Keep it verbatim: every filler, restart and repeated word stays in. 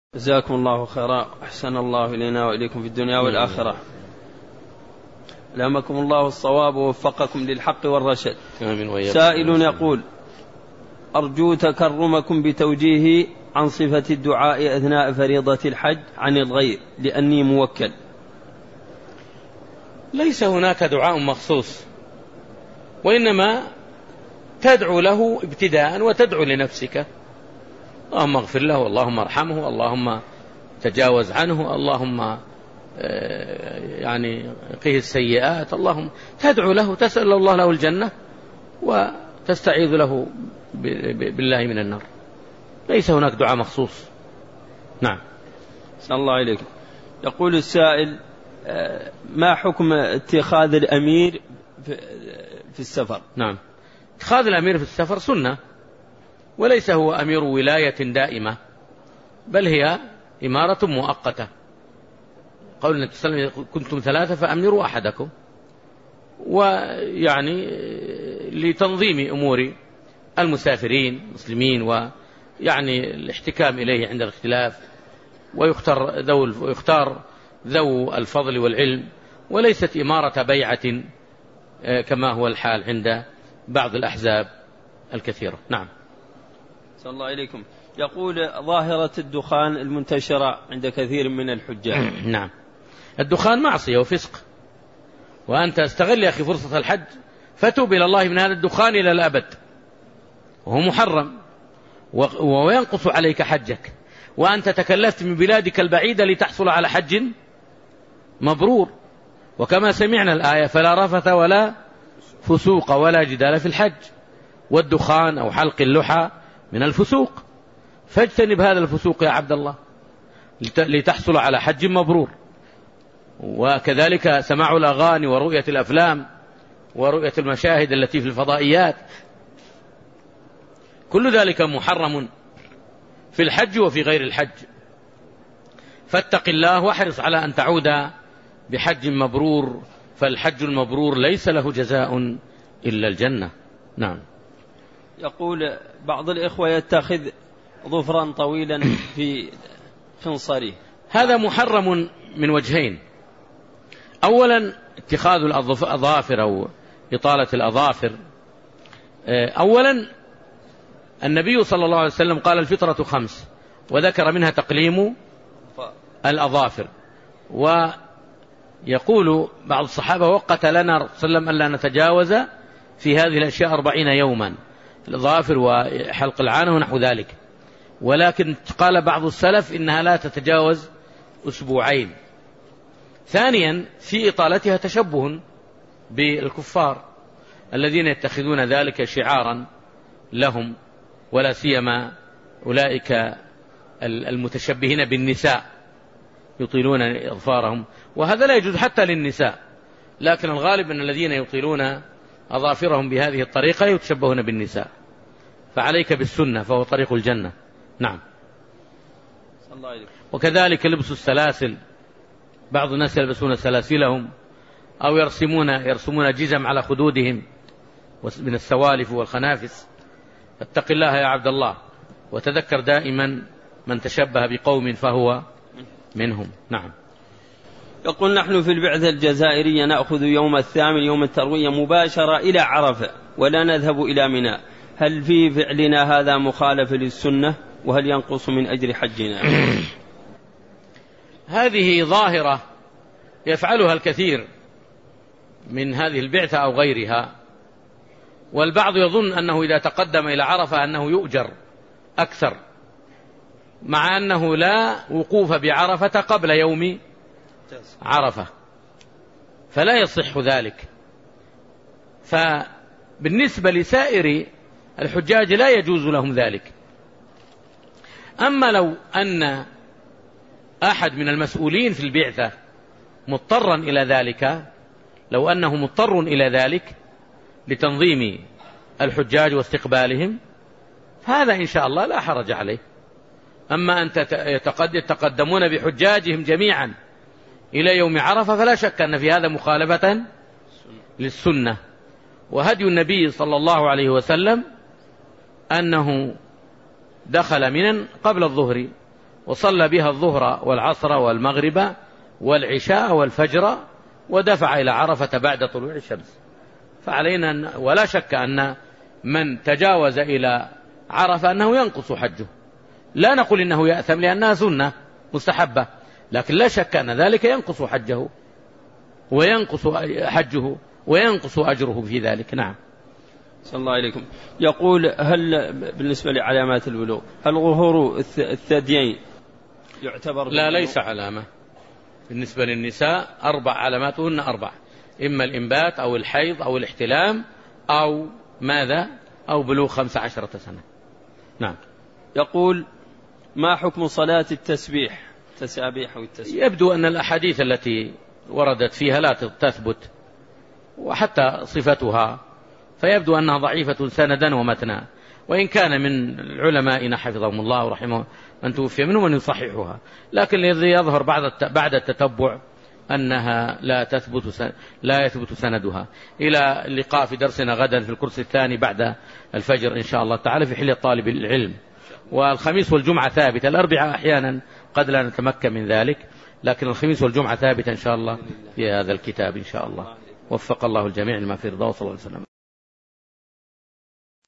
جزاكم الله خيرا، أحسن الله إلينا وإليكم في الدنيا والآخرة. ألهمكم الله الصواب ووفقكم للحق والرشد. سائل يقول: أرجو تكرمكم بتوجيهي عن صفة الدعاء أثناء فريضة الحج عن الغير لأني موكل. ليس هناك دعاء مخصوص، وإنما تدعو له ابتداء وتدعو لنفسك: اللهم اغفر له، اللهم ارحمه، اللهم تجاوز عنه، اللهم يعني قه السيئات، اللهم تدعو له، تسأل الله له الجنة وتستعيذ له بالله من النار. ليس هناك دعاء مخصوص. نعم. صلى الله عليك. يقول السائل: ما حكم اتخاذ الأمير في السفر؟ نعم، اتخاذ الأمير في السفر سنة، وليس هو أمير ولاية دائمة، بل هي إمارة مؤقتة. قول النبي صلى الله عليه وسلم: كنتم ثلاثة فأمروا أحدكم. ويعني لتنظيم أمور المسافرين المسلمين ويعني الاحتكام إليه عند الاختلاف، ويختار ذو ويختار ذو الفضل والعلم، وليست إمارة بيعة كما هو الحال عند بعض الأحزاب الكثيرة. نعم. صلى الله عليكم. يقول: ظاهرة الدخان المنتشرة عند كثير من الحجاج. نعم، الدخان معصية وفسق، وأنت استغل يا أخي فرصة الحج فتوب إلى الله من هذا الدخان إلى الأبد، وهو محرم وينقص عليك حجك، وأنت تكلفت من بلادك البعيدة لتحصل على حج مبرور. وكما سمعنا الآية: فلا رفث ولا فسوق ولا جدال في الحج. والدخان أو حلق اللحى من الفسوق، فاجتنب هذا الفسوق يا عبد الله لتحصل على حج مبرور. وكذلك سماع الأغاني ورؤية الأفلام ورؤية المشاهد التي في الفضائيات، كل ذلك محرم في الحج وفي غير الحج. فاتق الله واحرص على أن تعود بحج مبرور، فالحج المبرور ليس له جزاء إلا الجنة. نعم. يقول: بعض الإخوة يتخذ ظفرا طويلا في خنصره. هذا محرم من وجهين: أولا اتخاذ الأظافر أو إطالة الأظافر. أولا النبي صلى الله عليه وسلم قال: الفطرة خمس، وذكر منها تقليم الأظافر. ويقول بعض الصحابة: وقت لنا صلى الله عليه وسلم ألا نتجاوز في هذه الأشياء أربعين يوما، الأظافر وحلق العانة ونحو ذلك. ولكن قال بعض السلف إنها لا تتجاوز أسبوعين. ثانيا في إطالتها تشبه بالكفار الذين يتخذون ذلك شعارا لهم، ولا سيما أولئك المتشبهين بالنساء يطيلون أظفارهم، وهذا لا يجوز حتى للنساء، لكن الغالب أن الذين يطيلون أظافرهم بهذه الطريقة يتشبهون بالنساء. فعليك بالسنة فهو طريق الجنة. نعم. وكذلك لبس السلاسل، بعض الناس يلبسون سلاسلهم أو يرسمون يرسمون جزم على خدودهم من السوالف والخنافس. اتق الله يا عبد الله، وتذكر دائما: من تشبه بقوم فهو منهم. نعم. يقول: نحن في البعثة الجزائرية نأخذ يوم الثامن يوم التروية مباشرة إلى عرفة ولا نذهب إلى منى، هل في فعلنا هذا مخالف للسنة؟ وهل ينقص من أجر حجنا؟ هذه ظاهرة يفعلها الكثير من هذه البعثة أو غيرها، والبعض يظن أنه إذا تقدم إلى عرفة أنه يؤجر أكثر، مع أنه لا وقوف بعرفة قبل يوم عرفة، فلا يصح ذلك. فبالنسبة لسائر الحجاج لا يجوز لهم ذلك. أما لو أن أحد من المسؤولين في البعثة مضطرا إلى ذلك، لو أنه مضطر إلى ذلك لتنظيم الحجاج واستقبالهم، فهذا إن شاء الله لا حرج عليه. أما أن يتقدمون بحجاجهم جميعا إلى يوم عرفة فلا شك أن في هذا مخالفة للسنة. وهدي النبي صلى الله عليه وسلم أنه دخل منى قبل الظهر وصلى بها الظهر والعصر والمغرب والعشاء والفجر ودفع إلى عرفة بعد طلوع الشمس. فعلينا، ولا شك أن من تجاوز إلى عرفة أنه ينقص حجه، لا نقول إنه يأثم لأنها سنة مستحبة، لكن لا شك أن ذلك ينقص حجه وينقص حجه وينقص أجره في ذلك. نعم. صلى الله عليكم. يقول هل بالنسبة لعلامات البلوغ هل ظهور الثديين يعتبر؟ لا، ليس علامة. بالنسبة للنساء أربع علاماتهن أربع: إما الإنبات أو الحيض أو الاحتلام أو ماذا أو بلوغ خمس عشرة سنة. نعم. يقول ما حكم صلاة التسبيح تسابيح أو التسبيح؟ يبدو أن الأحاديث التي وردت فيها لا تثبت، وحتى صفتها فيبدو أنها ضعيفة سندا ومتنا، وإن كان من علمائنا حفظهم الله ورحمه من توفي منهم من يصححها، لكن الذي يظهر بعد التتبع أنها لا تثبت لا يثبت سندها. إلى اللقاء في درسنا غدا في الكرسي الثاني بعد الفجر إن شاء الله تعالى في حلية طالب العلم. والخميس والجمعة ثابتة، الأربعاء أحيانا قد لا نتمكن من ذلك، لكن الخميس والجمعة ثابتة إن شاء الله في هذا الكتاب إن شاء الله. وفق الله الجميع لما في رضاه، صلى الله عليه وسلم.